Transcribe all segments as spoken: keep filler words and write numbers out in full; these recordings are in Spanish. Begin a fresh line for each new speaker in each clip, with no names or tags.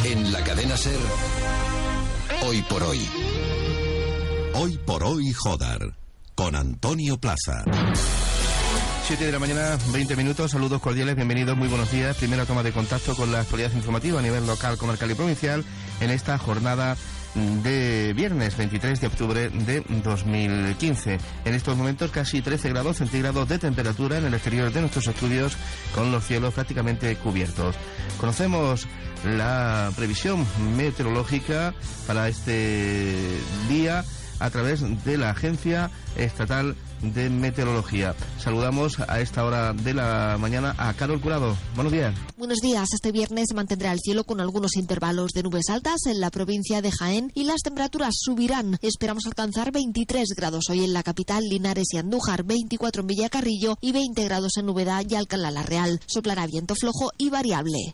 En la cadena SER, Hoy por Hoy.
Hoy por Hoy Jodar, con Antonio Plaza.
siete de la mañana, veinte minutos, saludos cordiales, bienvenidos, muy buenos días. Primera toma de contacto con la actualidad informativa a nivel local, comarcal y provincial en esta jornada de viernes veintitrés de octubre de dos mil quince. En estos momentos casi trece grados centígrados de temperatura en el exterior de nuestros estudios, con los cielos prácticamente cubiertos. Conocemos la previsión meteorológica para este día a través de la Agencia Estatal de Meteorología. Saludamos a esta hora de la mañana a Carol Curado. Buenos días.
Buenos días. Este viernes se mantendrá el cielo con algunos intervalos de nubes altas en la provincia de Jaén y las temperaturas subirán. Esperamos alcanzar veintitrés grados hoy en la capital, Linares y Andújar, veinticuatro en Villacarrillo y veinte grados en Úbeda y Alcalá la Real. Soplará viento flojo y variable.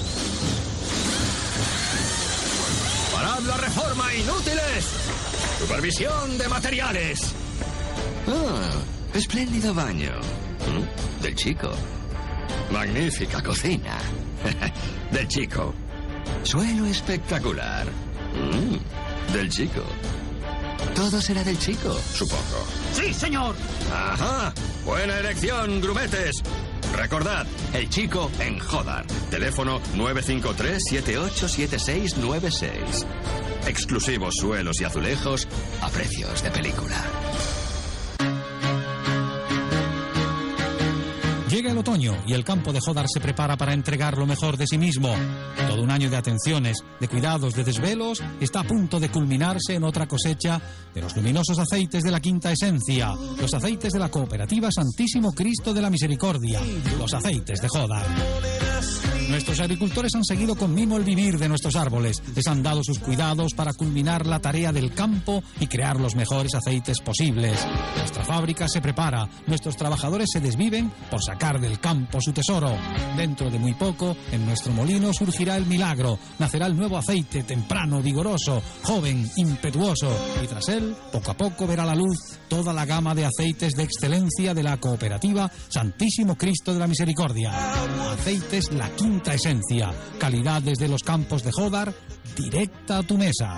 ¡Parad la reforma, inútiles! Supervisión de materiales.
Ah, espléndido baño. ¿Mm? Del chico.
Magnífica cocina. Del chico.
Suelo espectacular. Mm, del chico. Todo será del chico, supongo.
¡Sí, señor! Ajá. Buena elección, grumetes. Recordad, el chico en Jodar. Teléfono nueve cinco tres, siete ocho siete seis nueve seis. Exclusivos suelos y azulejos a precios de película.
Llega el otoño y el campo de Jodar se prepara para entregar lo mejor de sí mismo. Todo un año de atenciones, de cuidados, de desvelos está a punto de culminarse en otra cosecha de los luminosos aceites de la Quinta Esencia, los aceites de la Cooperativa Santísimo Cristo de la Misericordia, los aceites de Jodar. Nuestros agricultores han seguido con mimo el vivir de nuestros árboles, les han dado sus cuidados para culminar la tarea del campo y crear los mejores aceites posibles. Nuestra fábrica se prepara, nuestros trabajadores se desviven por sacar del campo su tesoro. Dentro de muy poco, en nuestro molino surgirá el milagro, nacerá el nuevo aceite temprano, vigoroso, joven, impetuoso, y tras él, poco a poco verá la luz toda la gama de aceites de excelencia de la Cooperativa Santísimo Cristo de la Misericordia. Aceites La Quinta Esencia, calidad desde los campos de Jodar, directa a tu mesa.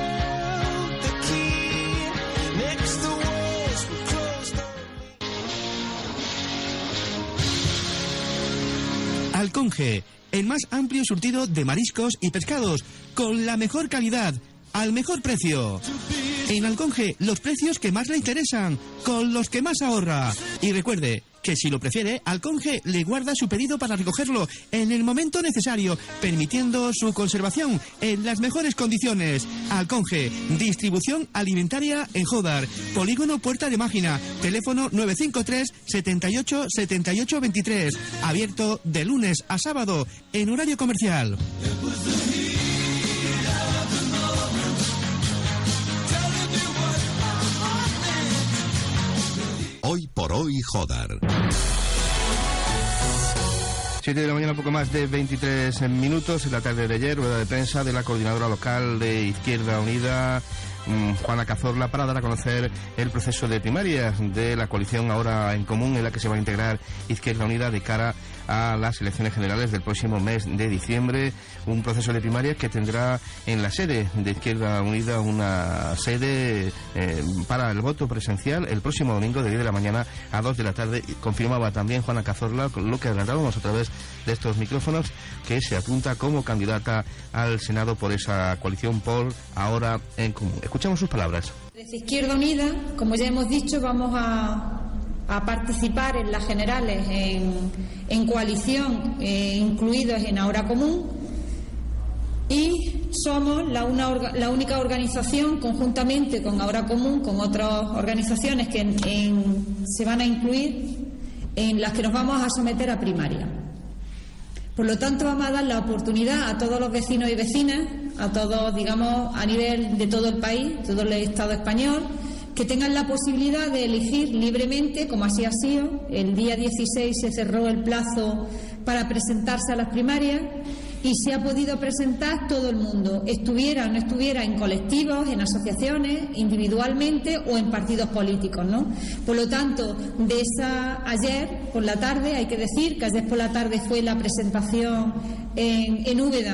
Alconge, el más amplio surtido de mariscos y pescados, con la mejor calidad, al mejor precio. En Alconge, los precios que más le interesan, con los que más ahorra. Y recuerde que si lo prefiere, Alconge le guarda su pedido para recogerlo en el momento necesario, permitiendo su conservación en las mejores condiciones. Alconge, distribución alimentaria en Jodar, Polígono Puerta de Mágina, teléfono nueve cinco tres, setenta y ocho, setenta y ocho veintitrés, abierto de lunes a sábado en horario comercial.
Hoy por Hoy Jodar.
siete de la mañana, poco más de veintitrés minutos. En la tarde de ayer, rueda de prensa de la coordinadora local de Izquierda Unida, Juana Cazorla, para dar a conocer el proceso de primarias de la coalición ahora en común, en la que se va a integrar Izquierda Unida de cara a las elecciones generales del próximo mes de diciembre. Un proceso de primarias que tendrá en la sede de Izquierda Unida una sede eh, para el voto presencial el próximo domingo de diez de la mañana a dos de la tarde. Confirmaba también Juana Cazorla, con lo que adelantábamos a través de estos micrófonos, que se apunta como candidata al Senado por esa coalición por ahora en común. Escuchamos sus palabras.
Desde Izquierda Unida, como ya hemos dicho, vamos a, a participar en las generales en, en coalición, eh, incluidos en Ahora Común, y somos la, una, la única organización, conjuntamente con Ahora Común, con otras organizaciones que en, en, se van a incluir, en las que nos vamos a someter a primaria. Por lo tanto, vamos a dar la oportunidad a todos los vecinos y vecinas, a todos, digamos, a nivel de todo el país, todo el Estado español, que tengan la posibilidad de elegir libremente, como así ha sido. El día dieciséis se cerró el plazo para presentarse a las primarias y se ha podido presentar todo el mundo, estuviera o no estuviera en colectivos, en asociaciones, individualmente o en partidos políticos, ¿no? Por lo tanto, de esa ayer por la tarde, hay que decir que ayer por la tarde fue la presentación en, en Úbeda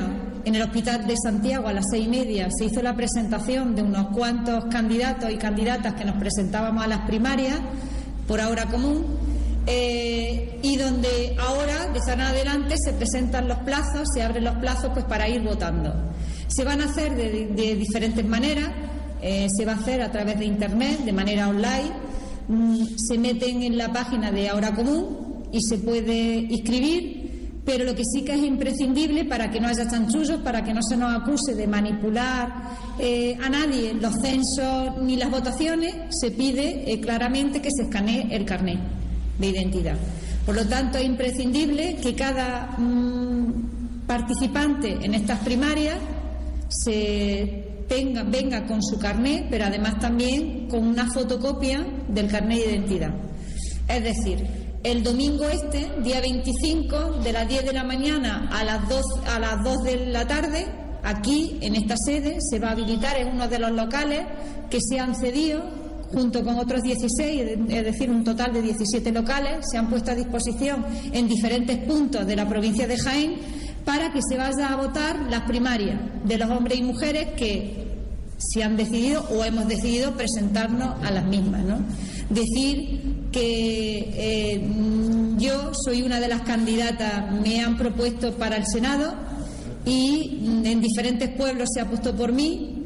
en el Hospital de Santiago a las seis y media se hizo la presentación de unos cuantos candidatos y candidatas que nos presentábamos a las primarias por Ahora Común, eh, y donde ahora, de ahora en adelante, se presentan los plazos, se abren los plazos pues para ir votando. Se van a hacer de, de diferentes maneras, eh, se va a hacer a través de Internet, de manera online, mm, se meten en la página de Ahora Común y se puede inscribir. Pero lo que sí que es imprescindible, para que no haya chanchullos, para que no se nos acuse de manipular eh, a nadie los censos ni las votaciones, se pide eh, claramente que se escanee el carnet de identidad. Por lo tanto, es imprescindible que cada mmm, participante en estas primarias se tenga, venga con su carnet, pero además también con una fotocopia del carnet de identidad. Es decir, el domingo este, día veinticinco, de las diez de la mañana a las dos, a las dos de la tarde, aquí, en esta sede, se va a habilitar en uno de los locales que se han cedido, junto con otros dieciséis, es decir, un total de diecisiete locales, se han puesto a disposición en diferentes puntos de la provincia de Jaén para que se vaya a votar las primarias de los hombres y mujeres que se han decidido o hemos decidido presentarnos a las mismas, ¿no? Decir que eh, yo soy una de las candidatas, me han propuesto para el Senado y en diferentes pueblos se ha puesto por mí.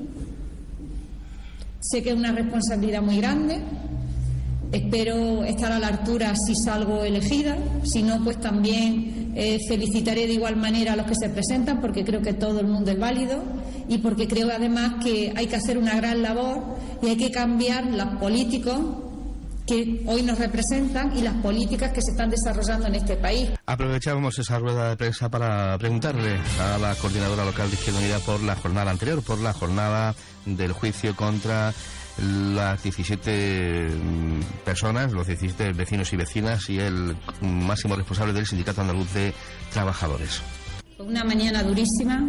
Sé que es una responsabilidad muy grande, espero estar a la altura si salgo elegida, si no pues también eh, felicitaré de igual manera a los que se presentan, porque creo que todo el mundo es válido y porque creo además que hay que hacer una gran labor y hay que cambiar los políticos que hoy nos representan y las políticas que se están desarrollando en este país.
Aprovechamos esa rueda de prensa para preguntarle a la coordinadora local de Izquierda Unida por la jornada anterior, por la jornada del juicio contra las diecisiete personas, los diecisiete vecinos y vecinas y el máximo responsable del Sindicato Andaluz de Trabajadores.
Una mañana durísima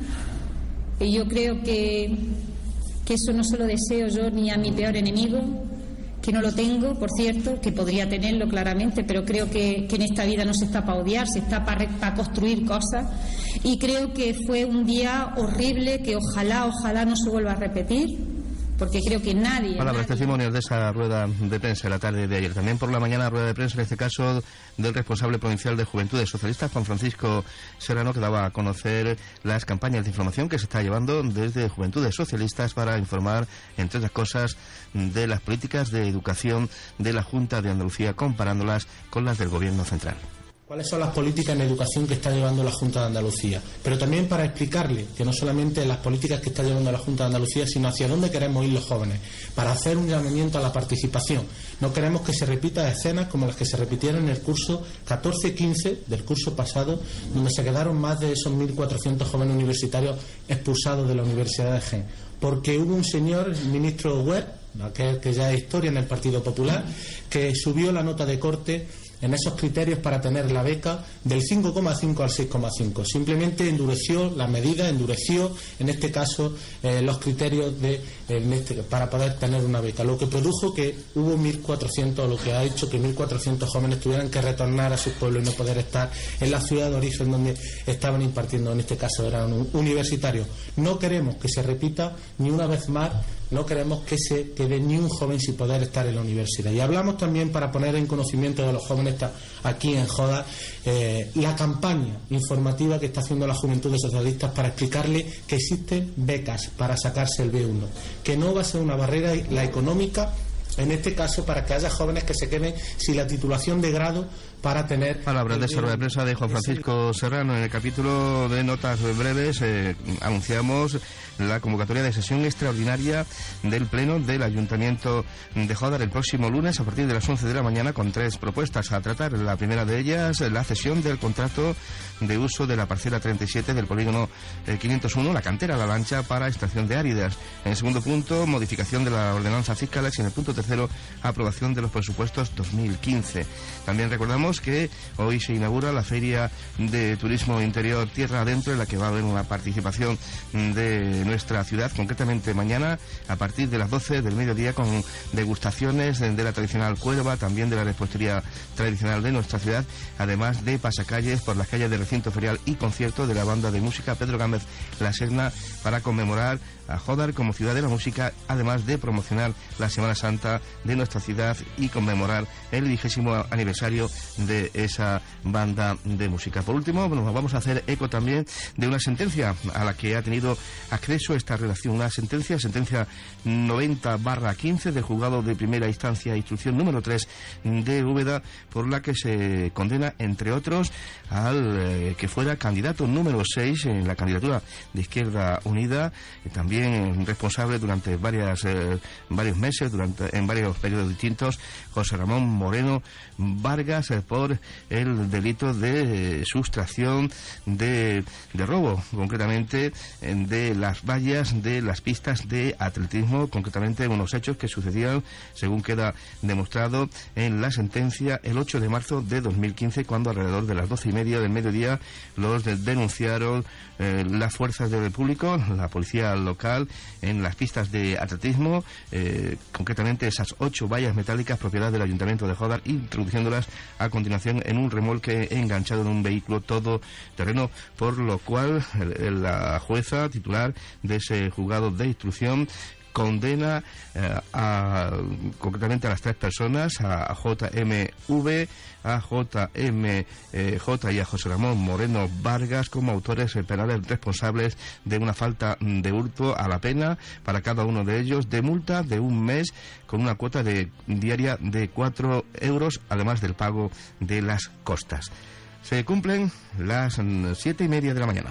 y yo creo que, que eso no se lo deseo yo ni a mi peor enemigo, que no lo tengo, por cierto, que podría tenerlo claramente, pero creo que, que en esta vida no se está para odiar, se está para, para construir cosas, y creo que fue un día horrible que ojalá, ojalá no se vuelva a repetir, porque creo que nadie...
Palabras, testimonios de esa rueda de prensa en la tarde de ayer. También por la mañana rueda de prensa, en este caso, del responsable provincial de Juventudes Socialistas, Juan Francisco Serrano, que daba a conocer las campañas de información que se está llevando desde Juventudes Socialistas para informar, entre otras cosas, de las políticas de educación de la Junta de Andalucía, comparándolas con las del Gobierno central.
¿Cuáles son las políticas en educación que está llevando la Junta de Andalucía? Pero también para explicarle que no solamente las políticas que está llevando la Junta de Andalucía, sino hacia dónde queremos ir los jóvenes, para hacer un llamamiento a la participación. No queremos que se repita escenas como las que se repitieron en el curso catorce quince del curso pasado, donde se quedaron más de esos mil cuatrocientos jóvenes universitarios expulsados de la Universidad de Jaén. Porque hubo un señor, el ministro Wert, aquel que ya es historia en el Partido Popular, que subió la nota de corte en esos criterios para tener la beca del cinco coma cinco al seis coma cinco. Simplemente endureció las medidas, endureció en este caso eh, los criterios de, en este, para poder tener una beca, lo que produjo que hubo mil cuatrocientos, lo que ha hecho que mil cuatrocientos jóvenes tuvieran que retornar a sus pueblos y no poder estar en la ciudad de origen donde estaban impartiendo, en este caso eran universitarios. No queremos que se repita ni una vez más. No queremos que se quede ni un joven sin poder estar en la universidad. Y hablamos también, para poner en conocimiento de los jóvenes aquí en Jodar, eh, la campaña informativa que está haciendo la Juventud Socialistas para explicarle que existen becas para sacarse el B uno, que no va a ser una barrera la económica, en este caso, para que haya jóvenes que se queden sin la titulación de grado para tener...
Palabras de esa rueda de prensa de Juan Francisco Serrano. En el capítulo de notas breves eh, anunciamos la convocatoria de sesión extraordinaria del Pleno del Ayuntamiento de Jodar el próximo lunes a partir de las once de la mañana, con tres propuestas a tratar. La primera de ellas, la cesión del contrato de uso de la parcela treinta y siete del polígono eh, quinientos uno, la cantera La Lancha, para extracción de áridas. En el segundo punto, modificación de la ordenanza fiscal, y en el punto tercero, aprobación de los presupuestos dos mil quince. También recordamos recordamos que hoy se inaugura la Feria de Turismo Interior Tierra Adentro, en la que va a haber una participación de nuestra ciudad, concretamente mañana a partir de las doce del mediodía, con degustaciones de la tradicional cuerva, también de la repostería tradicional de nuestra ciudad, además de pasacalles por las calles del recinto ferial y conciertos de la banda de música Pedro Gámez La Serna, para conmemorar a Jódar como ciudad de la música, además de promocionar la Semana Santa de nuestra ciudad y conmemorar el vigésimo aniversario de esa banda de música. Por último, bueno, vamos a hacer eco también de una sentencia a la que ha tenido acceso esta redacción, una sentencia, sentencia noventa barra quince del juzgado de primera instancia, instrucción número tres de Úbeda, por la que se condena, entre otros, al eh, que fuera candidato número seis en la candidatura de Izquierda Unida, eh, también responsable durante varias eh, varios meses, durante en varios periodos distintos, José Ramón Moreno Vargas, eh, por el delito de eh, sustracción de, de robo, concretamente eh, de las vallas de las pistas de atletismo, concretamente unos hechos que sucedieron, según queda demostrado en la sentencia, el ocho de marzo de dos mil quince, cuando alrededor de las doce y media del mediodía los de, denunciaron eh, las fuerzas del público, la policía local, en las pistas de atletismo, eh, concretamente esas ocho vallas metálicas propiedad del Ayuntamiento de Jódar, introduciéndolas a continuación en un remolque enganchado en un vehículo todoterreno, por lo cual el, la jueza titular de ese juzgado de instrucción condena eh, a, concretamente a las tres personas, a, a J M V, a J M J y a José Ramón Moreno Vargas, como autores penales responsables de una falta de hurto, a la pena para cada uno de ellos de multa de un mes, con una cuota de diaria de cuatro euros, además del pago de las costas. Se cumplen las siete y media de la mañana.